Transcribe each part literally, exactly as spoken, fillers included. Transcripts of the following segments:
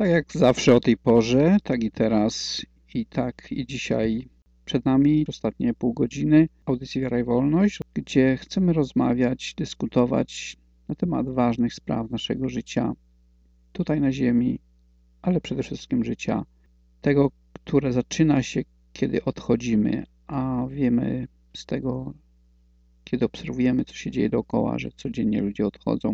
Tak jak zawsze o tej porze, tak i teraz i tak i dzisiaj przed nami ostatnie pół godziny audycji Wiara i Wolność, gdzie chcemy rozmawiać, dyskutować na temat ważnych spraw naszego życia tutaj na ziemi, ale przede wszystkim życia tego, które zaczyna się, kiedy odchodzimy, a wiemy z tego, kiedy obserwujemy, co się dzieje dookoła, że codziennie ludzie odchodzą.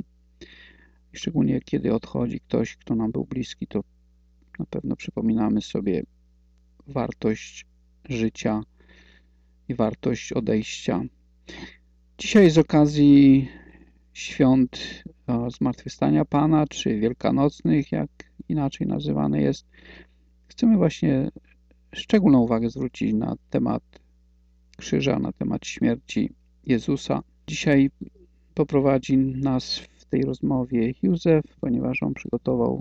I szczególnie kiedy odchodzi ktoś, kto nam był bliski, to na pewno przypominamy sobie wartość życia i wartość odejścia. Dzisiaj z okazji świąt Zmartwychwstania Pana, czy wielkanocnych, jak inaczej nazywane jest, chcemy właśnie szczególną uwagę zwrócić na temat krzyża, na temat śmierci Jezusa. Dzisiaj poprowadzi nas w tej rozmowie Józef, ponieważ on przygotował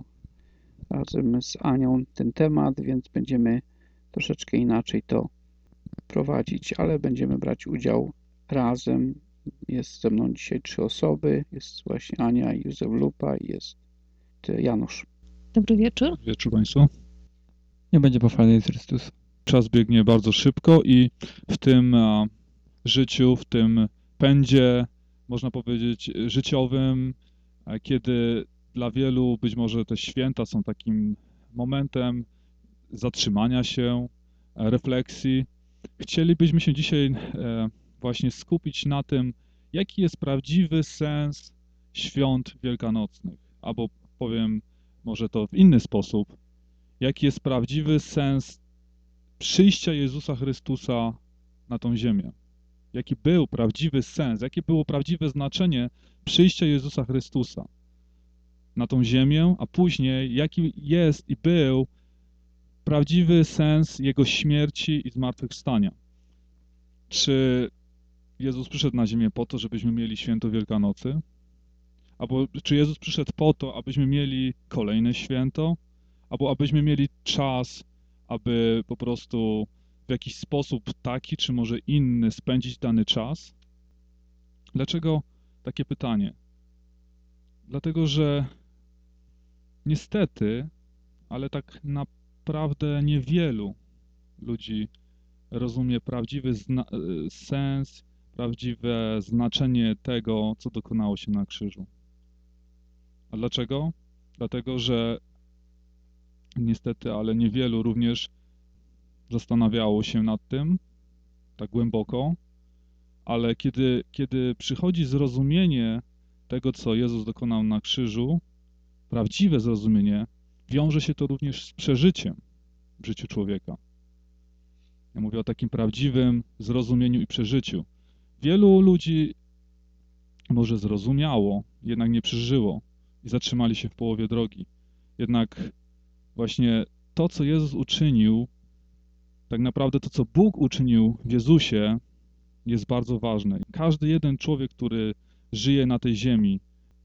razem z Anią ten temat, więc będziemy troszeczkę inaczej to prowadzić, ale będziemy brać udział razem. Jest ze mną dzisiaj trzy osoby. Jest właśnie Ania, Józef Lupa i jest Janusz. Dobry wieczór. Dobry wieczór Państwu. Nie będzie pochwalony Chrystus. Czas biegnie bardzo szybko i w tym a, życiu, w tym pędzie, można powiedzieć, życiowym, a, kiedy dla wielu być może te święta są takim momentem zatrzymania się, a, refleksji, chcielibyśmy się dzisiaj e, właśnie skupić na tym, jaki jest prawdziwy sens świąt wielkanocnych, albo powiem może to w inny sposób, jaki jest prawdziwy sens przyjścia Jezusa Chrystusa na tą ziemię. Jaki był prawdziwy sens, jakie było prawdziwe znaczenie przyjścia Jezusa Chrystusa na tą ziemię, a później jaki jest i był prawdziwy sens Jego śmierci i zmartwychwstania. Czy Jezus przyszedł na ziemię po to, żebyśmy mieli święto Wielkanocy? Albo czy Jezus przyszedł po to, abyśmy mieli kolejne święto? Albo abyśmy mieli czas, aby po prostu w jakiś sposób taki, czy może inny spędzić dany czas? Dlaczego takie pytanie? Dlatego, że niestety, ale tak naprawdę niewielu ludzi rozumie prawdziwy sens, prawdziwe znaczenie tego, co dokonało się na krzyżu. A dlaczego? Dlatego, że niestety, ale niewielu również zastanawiało się nad tym tak głęboko, ale kiedy, kiedy przychodzi zrozumienie tego, co Jezus dokonał na krzyżu, prawdziwe zrozumienie, wiąże się to również z przeżyciem w życiu człowieka. Ja mówię o takim prawdziwym zrozumieniu i przeżyciu. Wielu ludzi może zrozumiało, jednak nie przeżyło i zatrzymali się w połowie drogi. Jednak właśnie to, co Jezus uczynił, tak naprawdę to, co Bóg uczynił w Jezusie, jest bardzo ważne. Każdy jeden człowiek, który żyje na tej ziemi,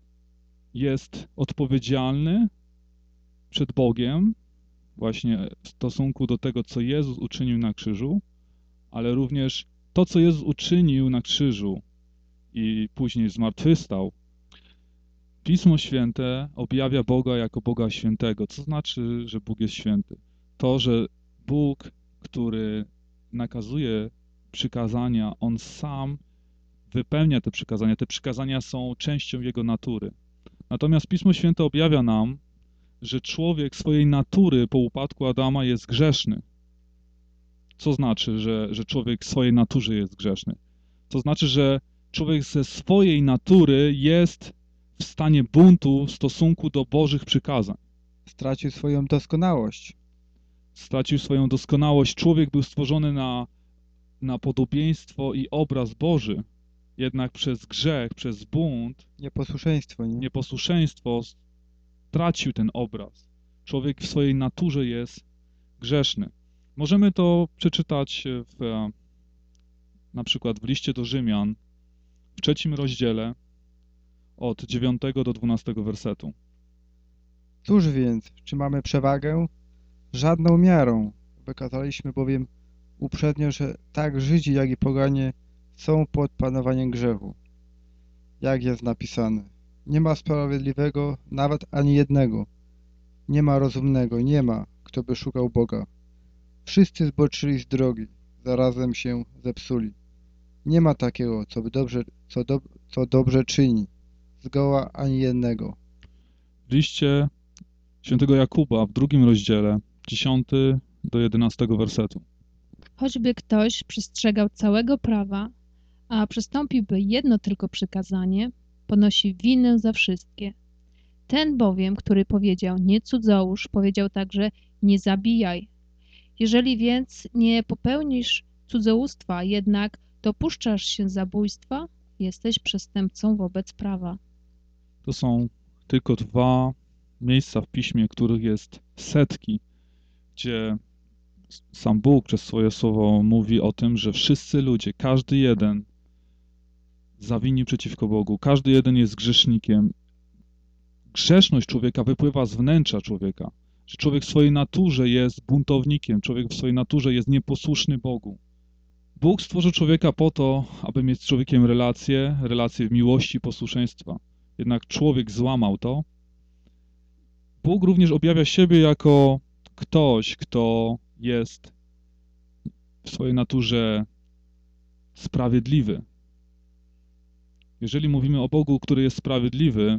jest odpowiedzialny przed Bogiem właśnie w stosunku do tego, co Jezus uczynił na krzyżu, ale również to, co Jezus uczynił na krzyżu i później zmartwychwstał. Pismo Święte objawia Boga jako Boga świętego. Co znaczy, że Bóg jest święty? To, że Bóg, który nakazuje przykazania, On sam wypełnia te przykazania. Te przykazania są częścią Jego natury. Natomiast Pismo Święte objawia nam, że człowiek swojej natury po upadku Adama jest grzeszny. Co znaczy, że, że człowiek w swojej naturze jest grzeszny? To znaczy, że człowiek ze swojej natury jest w stanie buntu w stosunku do Bożych przykazań. Stracił swoją doskonałość. Stracił swoją doskonałość. Człowiek był stworzony na, na podobieństwo i obraz Boży. Jednak przez grzech, przez bunt, Nieposłuszeństwo, nie? nieposłuszeństwo stracił ten obraz. Człowiek w swojej naturze jest grzeszny. Możemy to przeczytać w, na przykład w liście do Rzymian, w trzecim rozdziale, od dziewiątego do dwunastego wersetu. Cóż więc, czy mamy przewagę? Żadną miarą. Wykazaliśmy bowiem uprzednio, że tak Żydzi, jak i poganie są pod panowaniem grzechu. Jak jest napisane, nie ma sprawiedliwego nawet ani jednego. Nie ma rozumnego, nie ma, kto by szukał Boga. Wszyscy zboczyli z drogi, zarazem się zepsuli. Nie ma takiego, co by dobrze, co, do, co dobrze czyni, zgoła ani jednego. W liście świętego Jakuba w drugim rozdziale, dziesiąty do jedenastego wersetu. Choćby ktoś przestrzegał całego prawa, a przystąpiłby jedno tylko przykazanie, ponosi winę za wszystkie. Ten bowiem, który powiedział nie cudzołóż, powiedział także nie zabijaj. Jeżeli więc nie popełnisz cudzołóstwa, jednak dopuszczasz się zabójstwa, jesteś przestępcą wobec prawa. To są tylko dwa miejsca w Piśmie, których jest setki, gdzie sam Bóg przez swoje słowo mówi o tym, że wszyscy ludzie, każdy jeden zawinił przeciwko Bogu, każdy jeden jest grzesznikiem. Grzeszność człowieka wypływa z wnętrza człowieka, że człowiek w swojej naturze jest buntownikiem, człowiek w swojej naturze jest nieposłuszny Bogu. Bóg stworzył człowieka po to, aby mieć z człowiekiem relacje, relacje w miłości, posłuszeństwa. Jednak człowiek złamał to. Bóg również objawia siebie jako ktoś, kto jest w swojej naturze sprawiedliwy. Jeżeli mówimy o Bogu, który jest sprawiedliwy,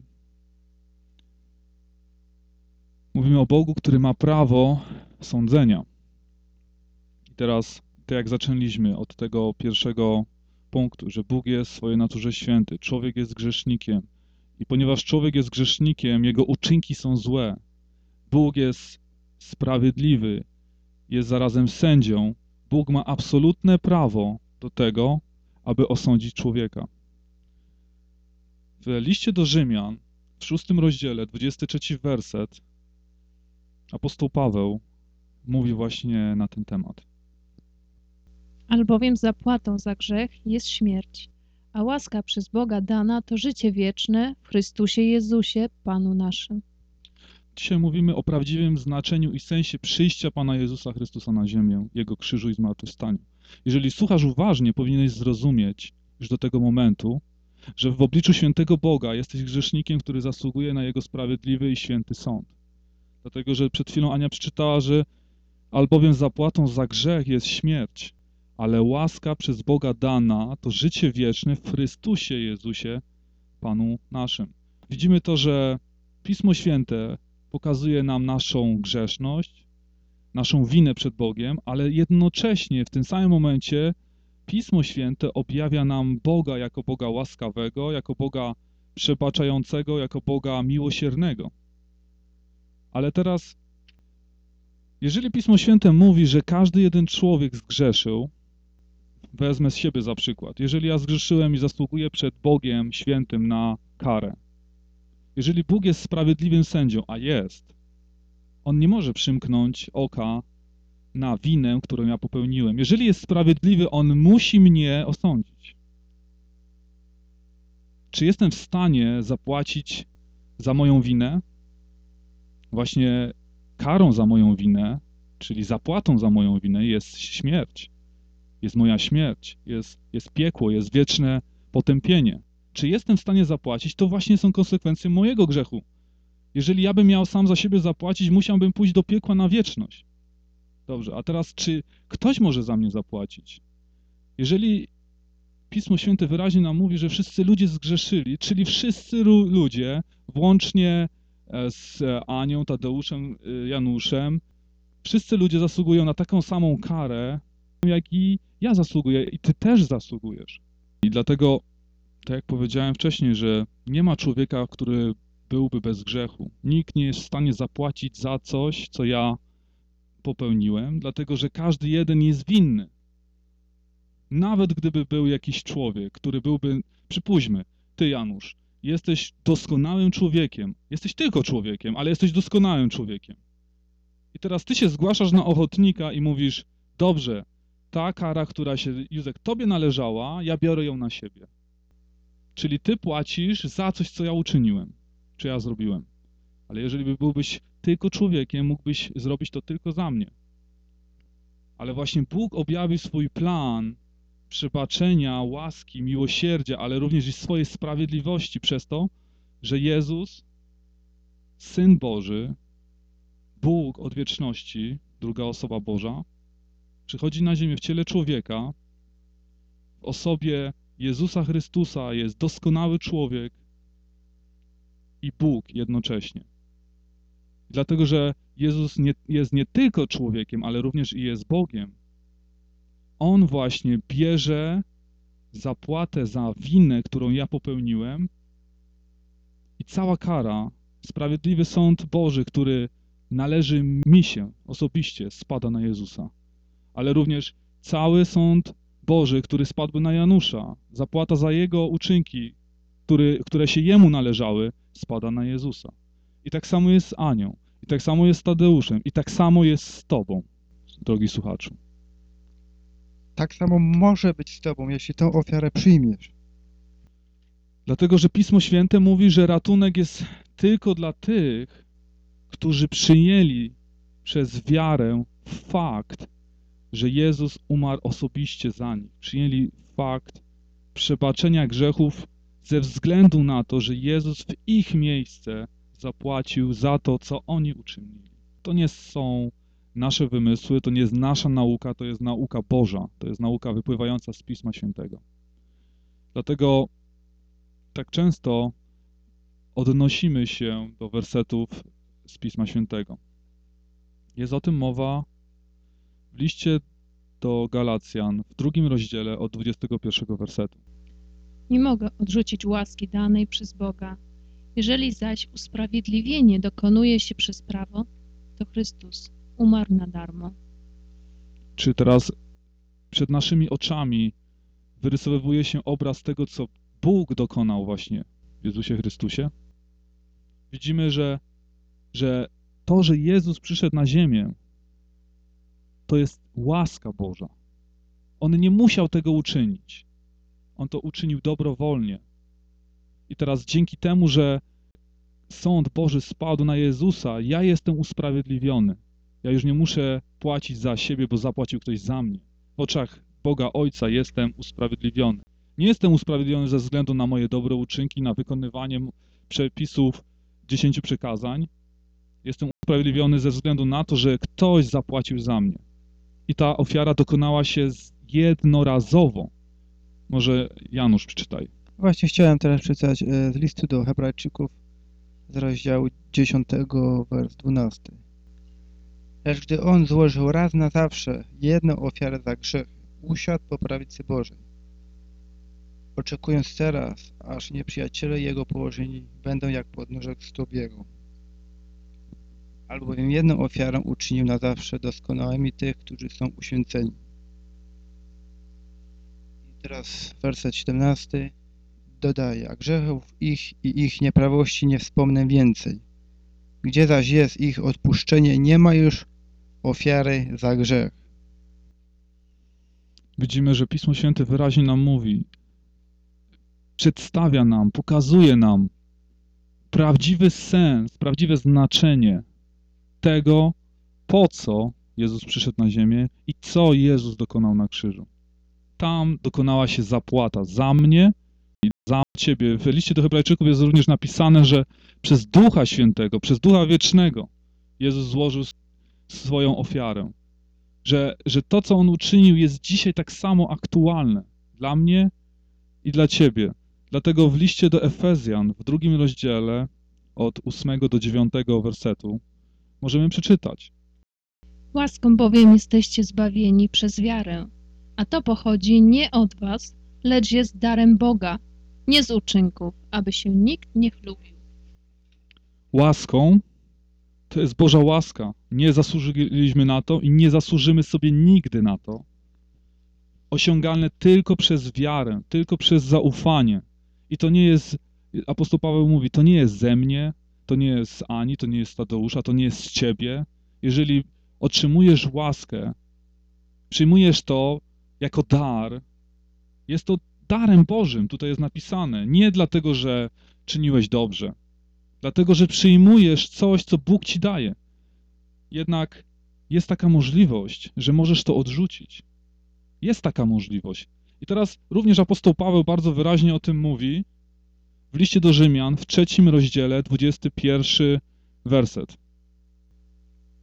mówimy o Bogu, który ma prawo sądzenia. I teraz, tak jak zaczęliśmy od tego pierwszego punktu, że Bóg jest w swojej naturze święty, człowiek jest grzesznikiem i ponieważ człowiek jest grzesznikiem, jego uczynki są złe, Bóg jest sprawiedliwy, jest zarazem sędzią, Bóg ma absolutne prawo do tego, aby osądzić człowieka. W liście do Rzymian, w szóstym rozdziale, dwudziesty trzeci werset, apostoł Paweł mówi właśnie na ten temat. Albowiem zapłatą za grzech jest śmierć, a łaska przez Boga dana to życie wieczne w Chrystusie Jezusie, Panu naszym. Dzisiaj mówimy o prawdziwym znaczeniu i sensie przyjścia Pana Jezusa Chrystusa na ziemię, Jego krzyżu i zmartwychwstaniu. Jeżeli słuchasz uważnie, powinieneś zrozumieć już do tego momentu, że w obliczu świętego Boga jesteś grzesznikiem, który zasługuje na Jego sprawiedliwy i święty sąd. Dlatego, że przed chwilą Ania przeczytała, że albowiem zapłatą za grzech jest śmierć, ale łaska przez Boga dana to życie wieczne w Chrystusie Jezusie, Panu naszym. Widzimy to, że Pismo Święte pokazuje nam naszą grzeszność, naszą winę przed Bogiem, ale jednocześnie w tym samym momencie Pismo Święte objawia nam Boga jako Boga łaskawego, jako Boga przebaczającego, jako Boga miłosiernego. Ale teraz, jeżeli Pismo Święte mówi, że każdy jeden człowiek zgrzeszył, wezmę z siebie za przykład. Jeżeli ja zgrzeszyłem i zasługuję przed Bogiem świętym na karę, jeżeli Bóg jest sprawiedliwym sędzią, a jest, On nie może przymknąć oka na winę, którą ja popełniłem. Jeżeli jest sprawiedliwy, On musi mnie osądzić. Czy jestem w stanie zapłacić za moją winę? Właśnie karą za moją winę, czyli zapłatą za moją winę jest śmierć. Jest moja śmierć, jest, jest piekło, jest wieczne potępienie. Czy jestem w stanie zapłacić? To właśnie są konsekwencje mojego grzechu. Jeżeli ja bym miał sam za siebie zapłacić, musiałbym pójść do piekła na wieczność. Dobrze, a teraz czy ktoś może za mnie zapłacić? Jeżeli Pismo Święte wyraźnie nam mówi, że wszyscy ludzie zgrzeszyli, czyli wszyscy ludzie, włącznie z Anią, Tadeuszem, Januszem, wszyscy ludzie zasługują na taką samą karę, jak i ja zasługuję i ty też zasługujesz. I dlatego, tak jak powiedziałem wcześniej, że nie ma człowieka, który byłby bez grzechu. Nikt nie jest w stanie zapłacić za coś, co ja popełniłem, dlatego że każdy jeden jest winny. Nawet gdyby był jakiś człowiek, który byłby, przypuśćmy, ty Janusz, jesteś doskonałym człowiekiem, jesteś tylko człowiekiem, ale jesteś doskonałym człowiekiem. I teraz ty się zgłaszasz na ochotnika i mówisz, dobrze, ta kara, która się, Józek, tobie należała, ja biorę ją na siebie. Czyli ty płacisz za coś, co ja uczyniłem, czy ja zrobiłem. Ale jeżeli by byłbyś tylko człowiekiem, mógłbyś zrobić to tylko za mnie. Ale właśnie Bóg objawił swój plan przebaczenia, łaski, miłosierdzia, ale również i swojej sprawiedliwości przez to, że Jezus, Syn Boży, Bóg od wieczności, druga osoba Boża, przychodzi na ziemię w ciele człowieka, w osobie Jezusa Chrystusa jest doskonały człowiek i Bóg jednocześnie. Dlatego, że Jezus nie, jest nie tylko człowiekiem, ale również i jest Bogiem. On właśnie bierze zapłatę za winę, którą ja popełniłem i cała kara, sprawiedliwy sąd Boży, który należy mi się osobiście, spada na Jezusa. Ale również cały sąd Boży, który spadł na Janusza, zapłata za jego uczynki, który, które się jemu należały, spada na Jezusa. I tak samo jest z Anią, i tak samo jest z Tadeuszem, i tak samo jest z tobą, drogi słuchaczu. Tak samo może być z tobą, jeśli tą ofiarę przyjmiesz. Dlatego, że Pismo Święte mówi, że ratunek jest tylko dla tych, którzy przyjęli przez wiarę fakt, że Jezus umarł osobiście za nich. Przyjęli fakt przebaczenia grzechów ze względu na to, że Jezus w ich miejsce zapłacił za to, co oni uczynili. To nie są nasze wymysły, to nie jest nasza nauka, to jest nauka Boża, to jest nauka wypływająca z Pisma Świętego. Dlatego tak często odnosimy się do wersetów z Pisma Świętego. Jest o tym mowa w liście do Galacjan w drugim rozdziale od dwudziestego pierwszego wersetu. Nie mogę odrzucić łaski danej przez Boga. Jeżeli zaś usprawiedliwienie dokonuje się przez prawo, to Chrystus umarł na darmo. Czy teraz przed naszymi oczami wyrysowuje się obraz tego, co Bóg dokonał właśnie w Jezusie Chrystusie? Widzimy, że, że to, że Jezus przyszedł na ziemię, to jest łaska Boża. On nie musiał tego uczynić. On to uczynił dobrowolnie. I teraz dzięki temu, że sąd Boży spadł na Jezusa, ja jestem usprawiedliwiony. Ja już nie muszę płacić za siebie, bo zapłacił ktoś za mnie. W oczach Boga Ojca jestem usprawiedliwiony. Nie jestem usprawiedliwiony ze względu na moje dobre uczynki, na wykonywanie przepisów dziesięciu przykazań. Jestem usprawiedliwiony ze względu na to, że ktoś zapłacił za mnie. I ta ofiara dokonała się jednorazowo. Może Janusz przeczytaj. Właśnie chciałem teraz przeczytać e, z listu do Hebrajczyków z rozdziału dziesiątego, wers dwunasty. Lecz gdy on złożył raz na zawsze jedną ofiarę za grzech, usiadł po prawicy Bożej, oczekując teraz, aż nieprzyjaciele jego położeni będą jak podnóżek stóp jego. Albowiem jedną ofiarę uczynił na zawsze doskonałymi tych, którzy są uświęceni. I teraz werset siedemnasty dodaje, a grzechów ich i ich nieprawości nie wspomnę więcej. Gdzie zaś jest ich odpuszczenie, nie ma już ofiary za grzech. Widzimy, że Pismo Święte wyraźnie nam mówi, przedstawia nam, pokazuje nam prawdziwy sens, prawdziwe znaczenie tego, po co Jezus przyszedł na ziemię i co Jezus dokonał na krzyżu. Tam dokonała się zapłata za mnie i za ciebie. W liście do Hebrajczyków jest również napisane, że przez Ducha Świętego, przez Ducha Wiecznego Jezus złożył swoją ofiarę. Że, że to, co On uczynił, jest dzisiaj tak samo aktualne dla mnie i dla ciebie. Dlatego w liście do Efezjan w drugim rozdziale od ósmego do dziewiątego wersetu możemy przeczytać. Łaską bowiem jesteście zbawieni przez wiarę, a to pochodzi nie od was, lecz jest darem Boga, nie z uczynków, aby się nikt nie chlubił. Łaską to jest Boża łaska. Nie zasłużyliśmy na to i nie zasłużymy sobie nigdy na to. Osiągalne tylko przez wiarę, tylko przez zaufanie. I to nie jest, apostoł Paweł mówi, to nie jest ze mnie, to nie jest z Ani, to nie jest z Tadeusza, to nie jest z ciebie. Jeżeli otrzymujesz łaskę, przyjmujesz to jako dar, jest to darem Bożym, tutaj jest napisane. Nie dlatego, że czyniłeś dobrze, dlatego, że przyjmujesz coś, co Bóg ci daje. Jednak jest taka możliwość, że możesz to odrzucić. Jest taka możliwość. I teraz również apostoł Paweł bardzo wyraźnie o tym mówi w liście do Rzymian w trzecim rozdziale, dwudziesty pierwszy werset.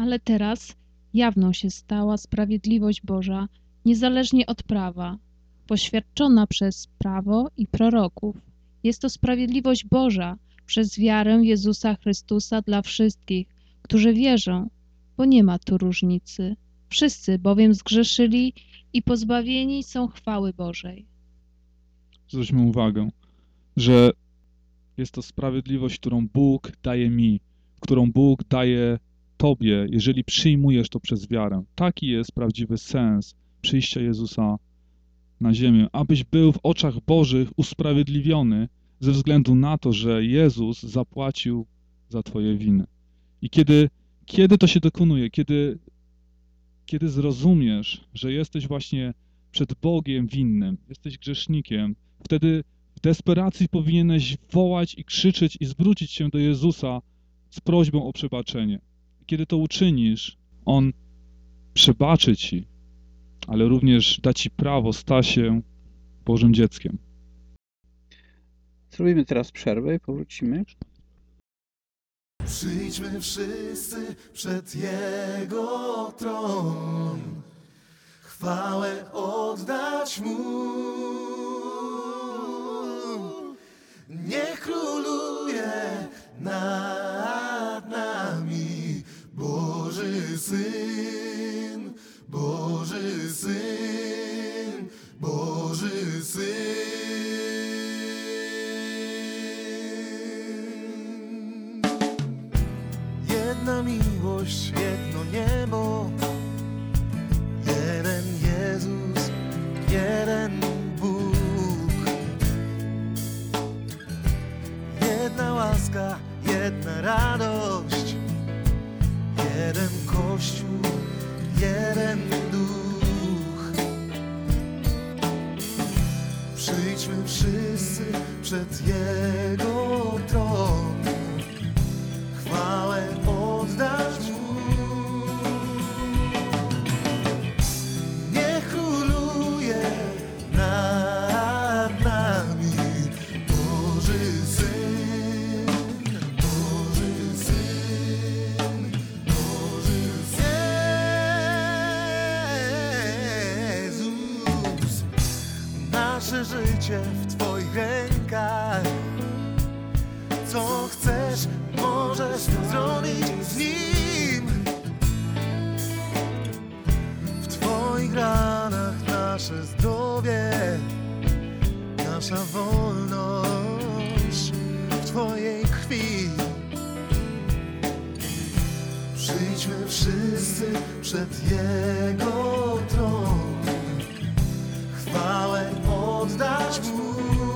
ale teraz jawną się stała sprawiedliwość Boża, niezależnie od prawa, poświadczona przez prawo i proroków. Jest to sprawiedliwość Boża przez wiarę Jezusa Chrystusa dla wszystkich, którzy wierzą, bo nie ma tu różnicy. Wszyscy bowiem zgrzeszyli i pozbawieni są chwały Bożej. Zwróćmy uwagę, że jest to sprawiedliwość, którą Bóg daje mi, którą Bóg daje Tobie, jeżeli przyjmujesz to przez wiarę. Taki jest prawdziwy sens przyjścia Jezusa na ziemię, abyś był w oczach Bożych usprawiedliwiony ze względu na to, że Jezus zapłacił za Twoje winy. I kiedy, kiedy to się dokonuje, kiedy, kiedy zrozumiesz, że jesteś właśnie przed Bogiem winnym, jesteś grzesznikiem, wtedy w desperacji powinieneś wołać i krzyczeć i zwrócić się do Jezusa z prośbą o przebaczenie. Kiedy to uczynisz, On przebaczy Ci, ale również da Ci prawo stać się Bożym dzieckiem. Zrobimy teraz przerwę i powrócimy. Przyjdźmy wszyscy przed Jego tron, chwałę oddać Mu. Niech króluje nad nami Boży Syn, Boży Syn, Boży Syn. Jedna miłość, jedno niebo, jeden Jezus, jeden Bóg. Jedna łaska, jedna radość, jeden Kościół, jeden Duch. Przyjdźmy wszyscy przed Jego tron, chwałę oddać Mu. Niech króluje nad nami Boży Syn, Boży Syn, Boży Jezus. Nasze życie w Twoich rękach. Co chcesz, możesz zrobić z Nim. W Twoich ranach nasze zdrowie, nasza wolność w Twojej krwi. Przyjdźmy wszyscy przed Jego tron, chwałę oddać Mu.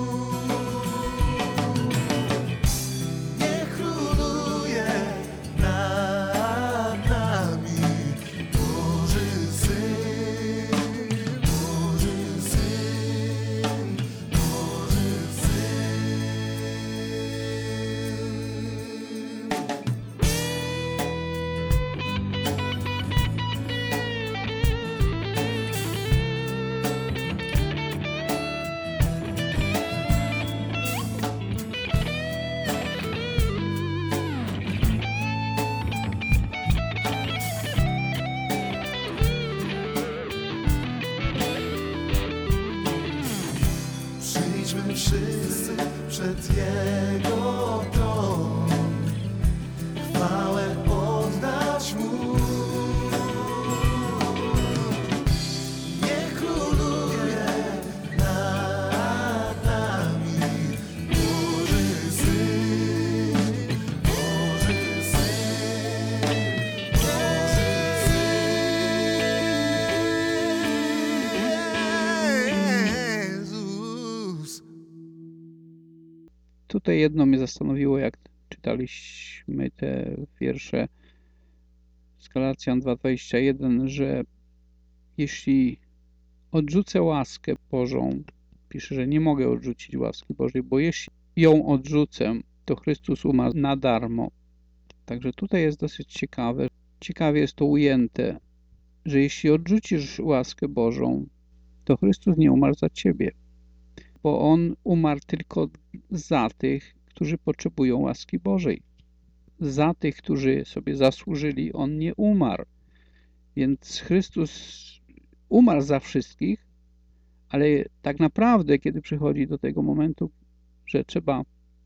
Przyjdźmy wszyscy przed Jego tron, chwałę oddać Mu. Niech króluje nad nami Boży Syn, Boży Syn, Boży Jezus. Tutaj jedno mnie zastanowiło, jak czytaliśmy te wiersze z Galacjan dwa dwadzieścia jeden, że jeśli odrzucę łaskę Bożą, pisze, że nie mogę odrzucić łaski Bożej, bo jeśli ją odrzucę, to Chrystus umarł na darmo. Także tutaj jest dosyć ciekawe. Ciekawie jest to ujęte, że jeśli odrzucisz łaskę Bożą, to Chrystus nie umarł za ciebie, bo On umarł tylko za tych, którzy potrzebują łaski Bożej. za tych, którzy sobie zasłużyli, On nie umarł. Więc Chrystus umarł za wszystkich, ale tak naprawdę, kiedy przychodzi do tego momentu, że trzeba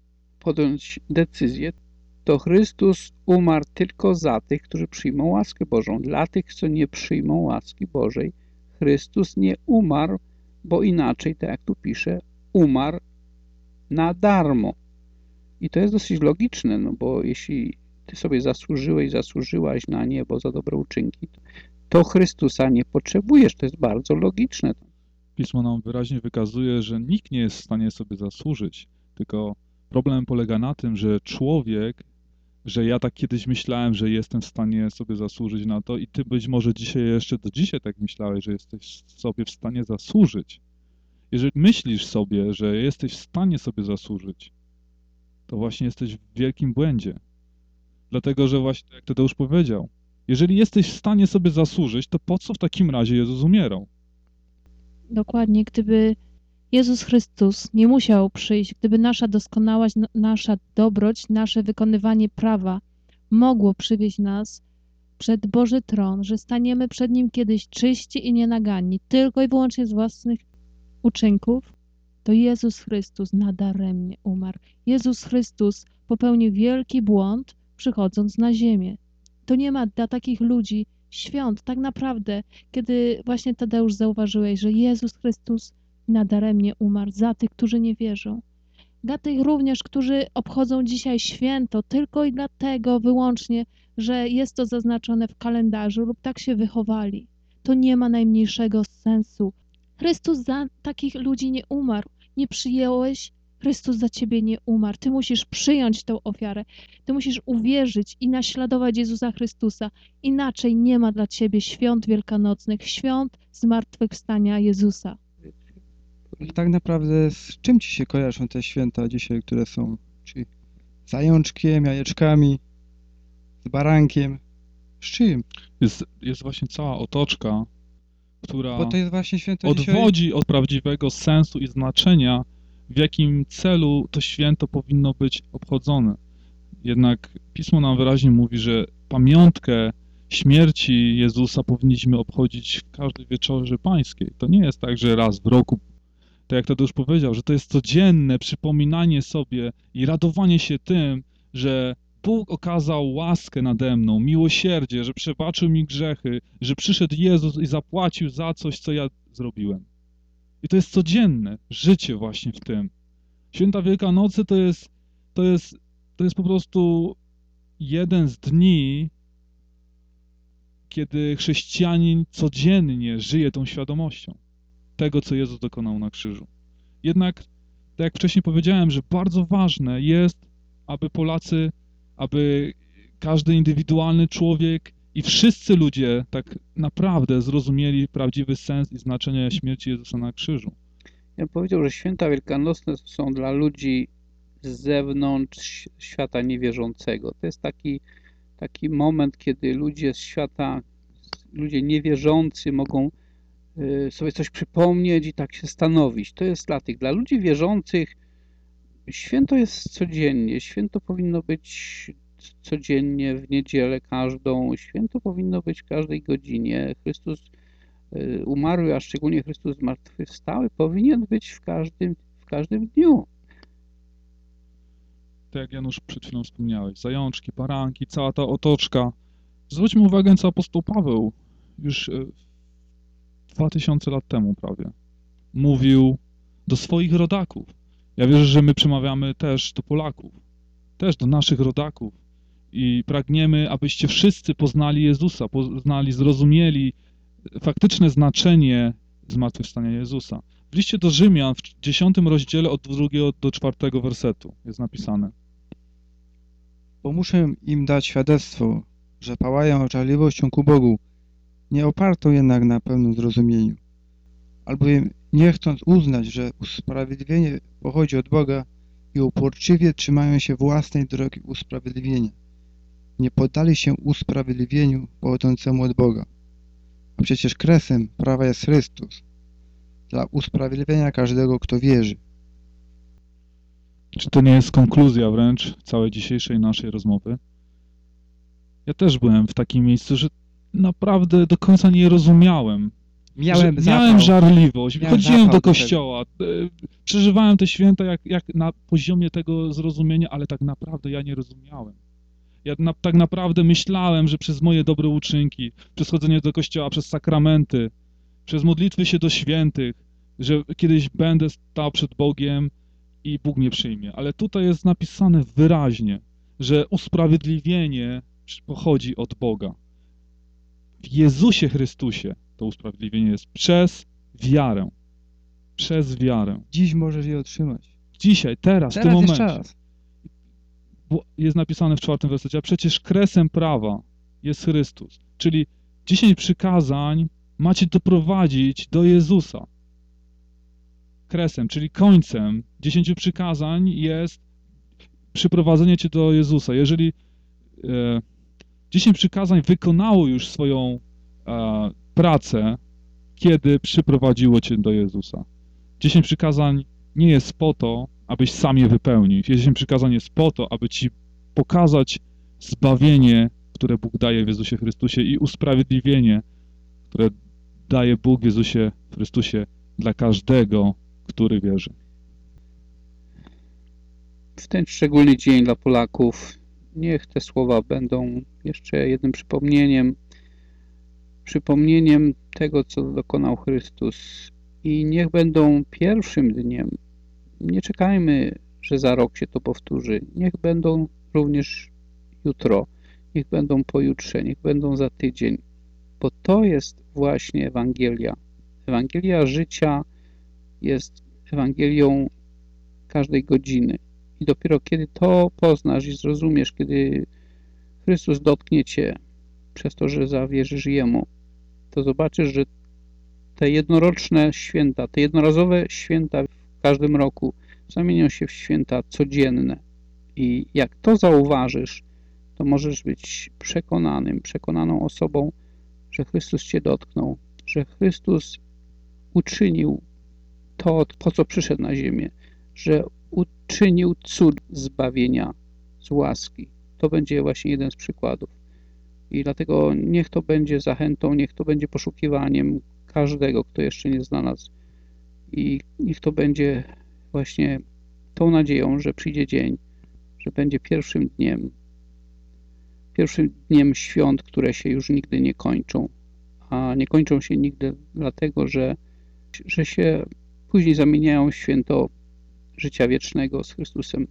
podjąć decyzję, to Chrystus umarł tylko za tych, którzy przyjmą łaskę Bożą. Dla tych, co nie przyjmą łaski Bożej, Chrystus nie umarł, bo inaczej, tak jak tu pisze, umarł na darmo. I to jest dosyć logiczne, no bo jeśli ty sobie zasłużyłeś, zasłużyłaś na niebo za dobre uczynki, to Chrystusa nie potrzebujesz. To jest bardzo logiczne. Pismo nam wyraźnie wykazuje, że nikt nie jest w stanie sobie zasłużyć, tylko problem polega na tym, że człowiek, że ja tak kiedyś myślałem, że jestem w stanie sobie zasłużyć na to i ty być może dzisiaj jeszcze do dzisiaj tak myślałeś, że jesteś sobie w stanie zasłużyć. Jeżeli myślisz sobie, że jesteś w stanie sobie zasłużyć, to właśnie jesteś w wielkim błędzie. Dlatego, że właśnie, jak Tadeusz powiedział, jeżeli jesteś w stanie sobie zasłużyć, to po co w takim razie Jezus umierał? Dokładnie, gdyby Jezus Chrystus nie musiał przyjść, gdyby nasza doskonałość, nasza dobroć, nasze wykonywanie prawa mogło przywieźć nas przed Boży tron, że staniemy przed Nim kiedyś czyści i nienaganni, tylko i wyłącznie z własnych uczynków, to Jezus Chrystus nadaremnie umarł. Jezus Chrystus popełnił wielki błąd, przychodząc na ziemię. To nie ma dla takich ludzi świąt, tak naprawdę, kiedy właśnie Tadeusz zauważyłeś, że Jezus Chrystus nadaremnie umarł za tych, którzy nie wierzą. Dla tych również, którzy obchodzą dzisiaj święto tylko i dlatego wyłącznie, że jest to zaznaczone w kalendarzu lub tak się wychowali. To nie ma najmniejszego sensu. Chrystus za takich ludzi nie umarł. Nie przyjąłeś, Chrystus za ciebie nie umarł. Ty musisz przyjąć tę ofiarę. Ty musisz uwierzyć i naśladować Jezusa Chrystusa. Inaczej nie ma dla ciebie świąt wielkanocnych, świąt zmartwychwstania Jezusa. Tak naprawdę z czym ci się kojarzą te święta dzisiaj, które są? Czy z zajączkiem, jajeczkami, z barankiem? Z czym? Jest, jest właśnie cała otoczka, która Bo to jest właśnie święto dzisiaj... odwodzi od prawdziwego sensu i znaczenia, w jakim celu to święto powinno być obchodzone. Jednak Pismo nam wyraźnie mówi, że pamiątkę śmierci Jezusa powinniśmy obchodzić w każdej wieczorze pańskiej. To nie jest tak, że raz w roku, tak jak Tadeusz powiedział, że to jest codzienne przypominanie sobie i radowanie się tym, że Bóg okazał łaskę nade mną, miłosierdzie, że przebaczył mi grzechy, że przyszedł Jezus i zapłacił za coś, co ja zrobiłem. I to jest codzienne życie właśnie w tym. Święta Wielkanocy to jest, to jest, to jest po prostu jeden z dni, kiedy chrześcijanin codziennie żyje tą świadomością tego, co Jezus dokonał na krzyżu. Jednak, tak jak wcześniej powiedziałem, że bardzo ważne jest, aby Polacy, aby każdy indywidualny człowiek i wszyscy ludzie tak naprawdę zrozumieli prawdziwy sens i znaczenie śmierci Jezusa na krzyżu. Ja bym powiedział, że święta wielkanocne są dla ludzi z zewnątrz świata niewierzącego. To jest taki, taki moment, kiedy ludzie z świata, ludzie niewierzący mogą sobie coś przypomnieć i tak się stanowić. To jest dla tych. Dla ludzi wierzących święto jest codziennie. Święto powinno być codziennie, w niedzielę każdą. Święto powinno być w każdej godzinie. Chrystus umarły, a szczególnie Chrystus zmartwychwstały, powinien być w każdym, w każdym dniu. Tak jak Janusz przed chwilą wspomniałeś, zajączki, baranki, cała ta otoczka. Zwróćmy uwagę, co apostoł Paweł już dwa tysiące lat temu prawie mówił do swoich rodaków. Ja wierzę, że my przemawiamy też do Polaków, też do naszych rodaków i pragniemy, abyście wszyscy poznali Jezusa, poznali, zrozumieli faktyczne znaczenie zmartwychwstania Jezusa. W liście do Rzymian w dziesiątym rozdziale od drugiego do czwartego wersetu jest napisane: Bo muszę im dać świadectwo, że pałają żarliwością ku Bogu, nie opartą jednak na pełnym zrozumieniu. Albowiem nie chcąc uznać, że usprawiedliwienie pochodzi od Boga i uporczywie trzymają się własnej drogi usprawiedliwienia. Nie poddali się usprawiedliwieniu pochodzącemu od Boga. A przecież kresem prawa jest Chrystus, dla usprawiedliwienia każdego, kto wierzy. Czy to nie jest konkluzja wręcz całej dzisiejszej naszej rozmowy? Ja też byłem w takim miejscu, że naprawdę do końca nie rozumiałem. Miałem że zapał. miałem żarliwość, Miałem chodziłem zapał do do tego. kościoła, e, przeżywałem te święta jak, jak na poziomie tego zrozumienia, ale tak naprawdę ja nie rozumiałem. Ja na, tak naprawdę myślałem, że przez moje dobre uczynki, przez chodzenie do kościoła, przez sakramenty, przez modlitwy się do świętych, że kiedyś będę stał przed Bogiem i Bóg mnie przyjmie. Ale tutaj jest napisane wyraźnie, że usprawiedliwienie pochodzi od Boga. W Jezusie Chrystusie to usprawiedliwienie jest przez wiarę. Przez wiarę. Dziś możesz je otrzymać. Dzisiaj, teraz, w tym Teraz jest momencie. czas. Bo jest napisane w czwartym wersecie, a przecież kresem prawa jest Chrystus. Czyli dziesięć przykazań macie doprowadzić do Jezusa. Kresem, czyli końcem dziesięciu przykazań jest przyprowadzenie cię do Jezusa. Jeżeli e, dziesięć przykazań wykonało już swoją e, pracę, kiedy przyprowadziło cię do Jezusa. Dziesięć przykazań nie jest po to, abyś sam je wypełnił. Dziesięć przykazań jest po to, aby ci pokazać zbawienie, które Bóg daje w Jezusie Chrystusie i usprawiedliwienie, które daje Bóg w Jezusie Chrystusie dla każdego, który wierzy. W ten szczególny dzień dla Polaków niech te słowa będą jeszcze jednym przypomnieniem, przypomnieniem tego, co dokonał Chrystus i niech będą pierwszym dniem. Nie czekajmy, że za rok się to powtórzy. Niech będą również jutro, niech będą pojutrze, niech będą za tydzień, bo to jest właśnie Ewangelia. Ewangelia życia jest Ewangelią każdej godziny. I dopiero kiedy to poznasz i zrozumiesz, kiedy Chrystus dotknie cię przez to, że zawierzysz Jemu, to zobaczysz, że te jednoroczne święta, te jednorazowe święta w każdym roku zamienią się w święta codzienne. I jak to zauważysz, to możesz być przekonanym, przekonaną osobą, że Chrystus cię dotknął, że Chrystus uczynił to, po co przyszedł na ziemię, że uczynił cud zbawienia z łaski. To będzie właśnie jeden z przykładów. I dlatego niech to będzie zachętą, niech to będzie poszukiwaniem każdego, kto jeszcze nie znalazł. I niech to będzie właśnie tą nadzieją, że przyjdzie dzień, że będzie pierwszym dniem, pierwszym dniem świąt, które się już nigdy nie kończą. A nie kończą się nigdy dlatego, że, że się później zamieniają w święto życia wiecznego z Chrystusem.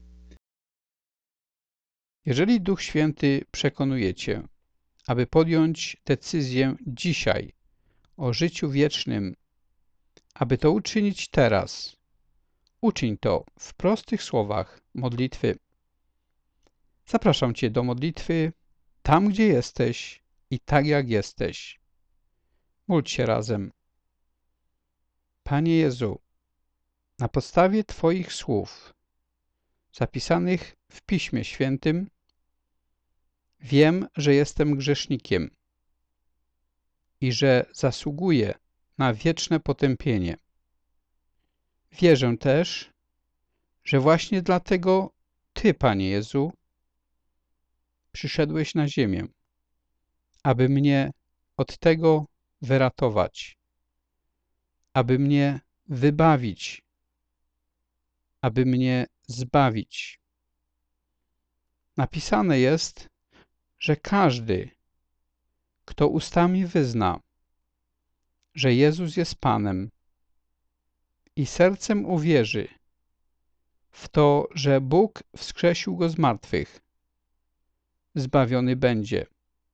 Jeżeli Duch Święty przekonuje cię, aby podjąć decyzję dzisiaj o życiu wiecznym, aby to uczynić teraz, uczyń to w prostych słowach modlitwy. Zapraszam cię do modlitwy tam, gdzie jesteś i tak, jak jesteś. Módl się razem. Panie Jezu, na podstawie Twoich słów zapisanych w Piśmie Świętym wiem, że jestem grzesznikiem i że zasługuję na wieczne potępienie. Wierzę też, że właśnie dlatego Ty, Panie Jezu, przyszedłeś na ziemię, aby mnie od tego wyratować, aby mnie wybawić, aby mnie zbawić. Napisane jest, że każdy, kto ustami wyzna, że Jezus jest Panem i sercem uwierzy w to, że Bóg wskrzesił Go z martwych, zbawiony będzie,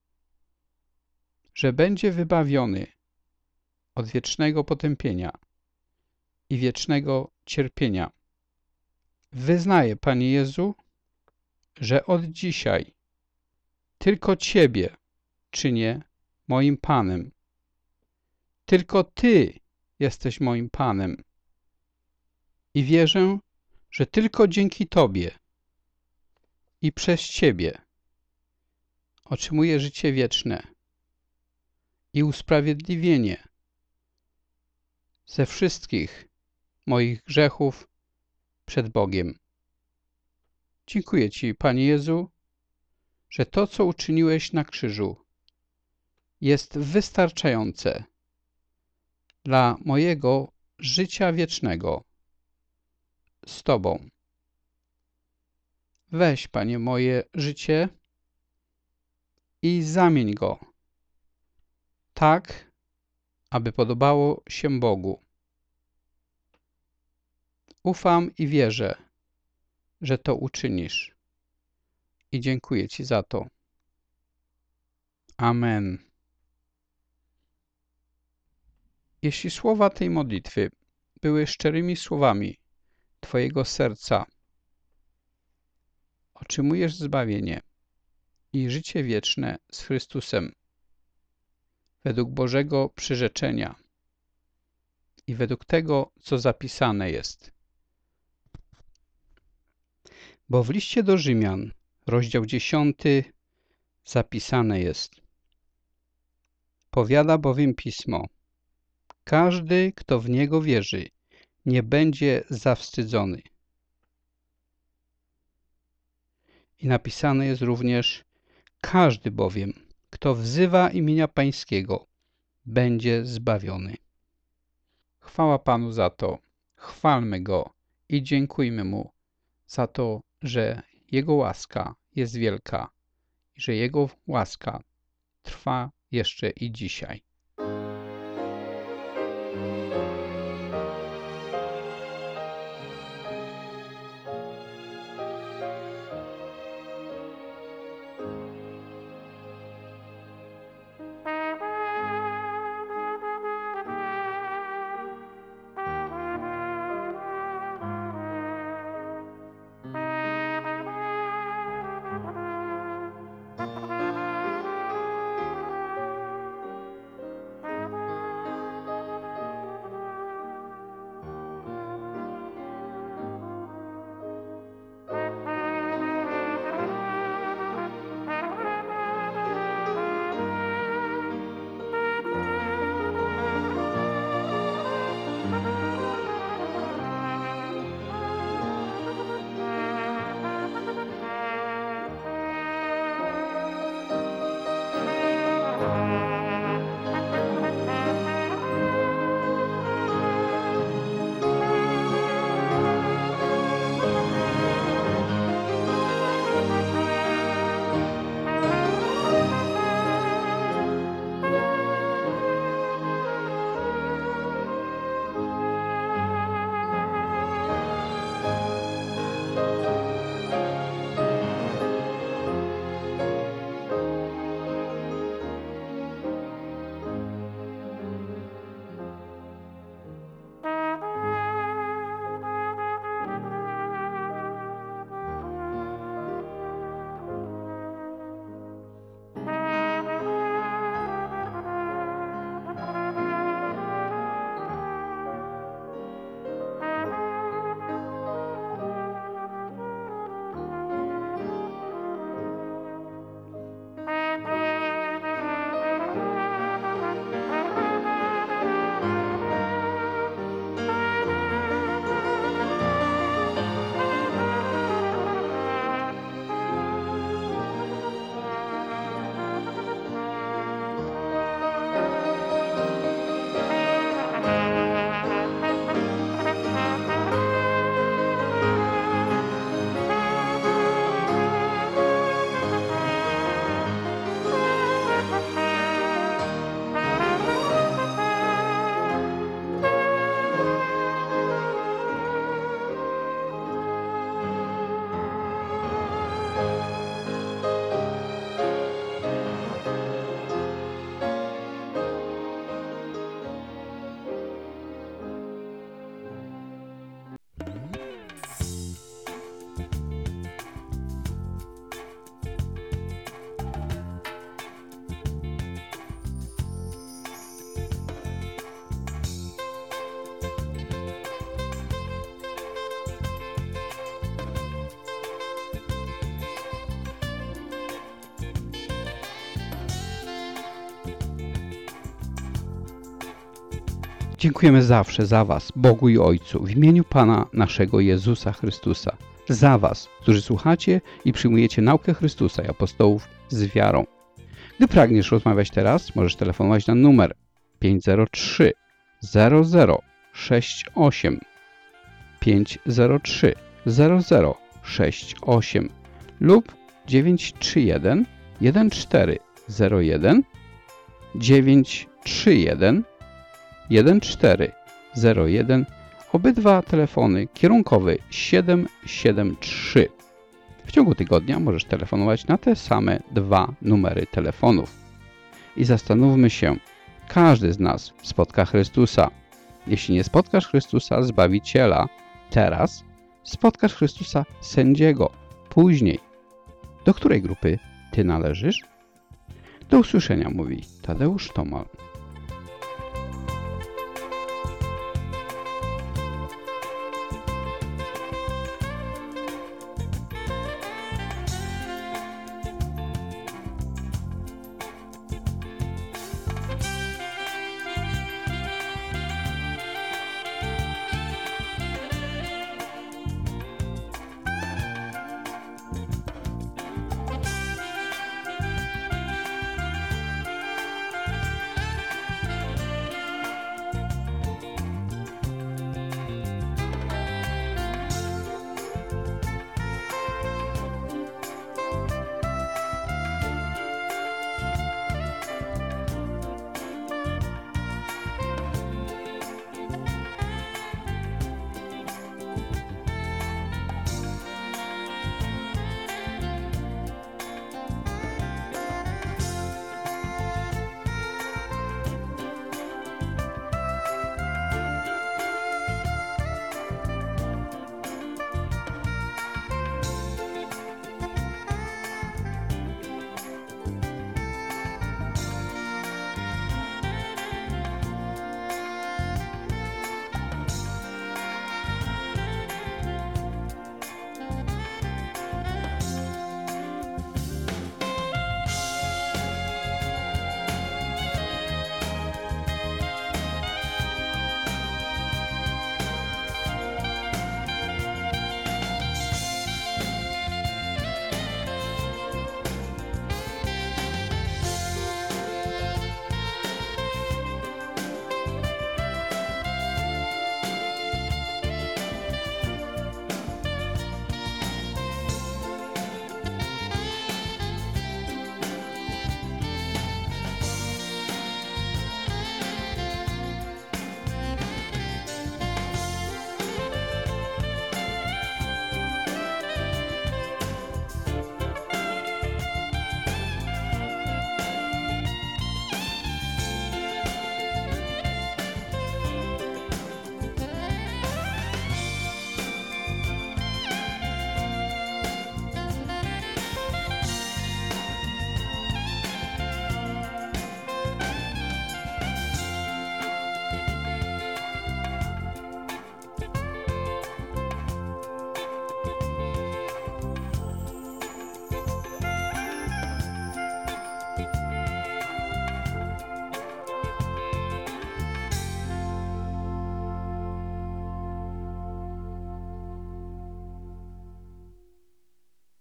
że będzie wybawiony od wiecznego potępienia i wiecznego cierpienia. Wyznaję, Panie Jezu, że od dzisiaj tylko Ciebie czynię moim Panem. Tylko Ty jesteś moim Panem. I wierzę, że tylko dzięki Tobie i przez Ciebie otrzymuję życie wieczne i usprawiedliwienie ze wszystkich moich grzechów przed Bogiem. Dziękuję Ci, Panie Jezu, że to, co uczyniłeś na krzyżu, jest wystarczające dla mojego życia wiecznego z Tobą. Weź, Panie, moje życie i zamień go tak, aby podobało się Bogu. Ufam i wierzę, że to uczynisz. I dziękuję Ci za to. Amen. Jeśli słowa tej modlitwy były szczerymi słowami Twojego serca, otrzymujesz zbawienie i życie wieczne z Chrystusem według Bożego przyrzeczenia i według tego, co zapisane jest. Bo w liście do Rzymian, rozdział dziesiąty, zapisane jest: powiada bowiem Pismo, każdy, kto w Niego wierzy, nie będzie zawstydzony. I napisane jest również: każdy bowiem, kto wzywa imienia Pańskiego, będzie zbawiony. Chwała Panu za to, chwalmy Go i dziękujmy Mu za to, że Jego łaska jest wielka i że Jego łaska trwa jeszcze i dzisiaj. Dziękujemy zawsze za Was, Bogu i Ojcu, w imieniu Pana naszego Jezusa Chrystusa. za Was, którzy słuchacie i przyjmujecie naukę Chrystusa i apostołów z wiarą. Gdy pragniesz rozmawiać teraz, możesz telefonować na numer pięć zero trzy zero zero sześć osiem pięć zero trzy zero zero sześć osiem lub dziewięć trzy jeden jeden cztery zero jeden dziewięć trzy jeden jeden cztery zero jeden. Obydwa telefony kierunkowy siedem siedem trzy. W ciągu tygodnia możesz telefonować na te same dwa numery telefonów. I zastanówmy się, każdy z nas spotka Chrystusa. Jeśli nie spotkasz Chrystusa, Zbawiciela, teraz spotkasz Chrystusa, Sędziego, później. Do której grupy Ty należysz? Do usłyszenia, mówi Tadeusz Tomal.